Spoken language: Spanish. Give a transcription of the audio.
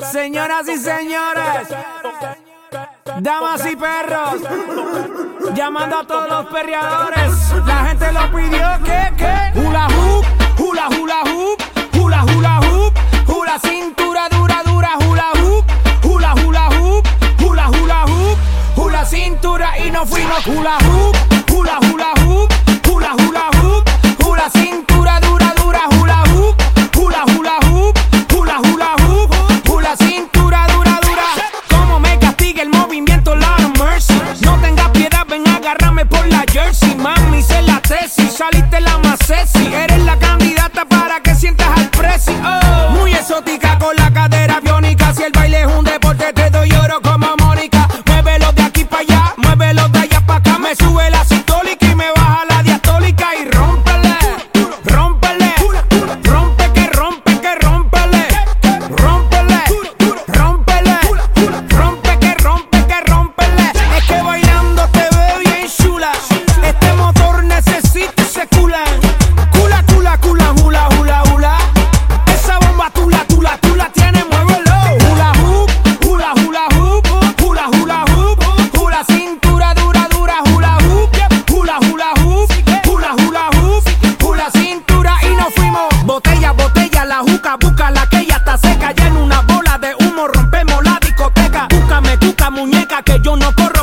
Señoras y señores, damas y perros, llamando a todos los perreadores. La gente lo pidió, ¿qué? Hula hoop, hula hula hoop, hula hula hoop, hula cintura dura, hula hoop, hula hula hoop, hula hula hoop, hula cintura y nos fuimos. Hula hoop, hula hula hoop, hula hula hoop, hula cintura dura, hula hoop, hula hula hoop, hula hula hoop, hula cintura dura. Como me castiga el movimiento, Lord of mercy. No tengas piedad, ven agárrame por la jersey. Mami, sé la tesis, saliste la más sexy. Eres la candidata para que sientas al presi. Oh, muy exótica con la cadera biónica. Si el baile es un deporte, te doy oro como Mónica. Muévelo de aquí para allá, muévelo de allá para acá. Me sube la sistólica y me baja la diastólica. Y rómpele, rómpele, rompe que rompe que rómpele, rómpele, rómpele, rompe que rompe que rómpele. Es que bailando te veo bien chula. Este motor necesita ese cula. Cula, cula, cula, hula, hula, hula. Esa bomba tú la tienes, muévelo. Hula hoop, hula, hula hoop, hula, hula hoop, hula cintura dura, hula hoop, hula, hula hoop, hula, hula hoop, hula cintura y nos fuimos. Botella, botella, la juca, busca la que ya está seca. Ya en una bola de humo rompemos la discoteca. Búscame, cuca, muñeca, que yo no corro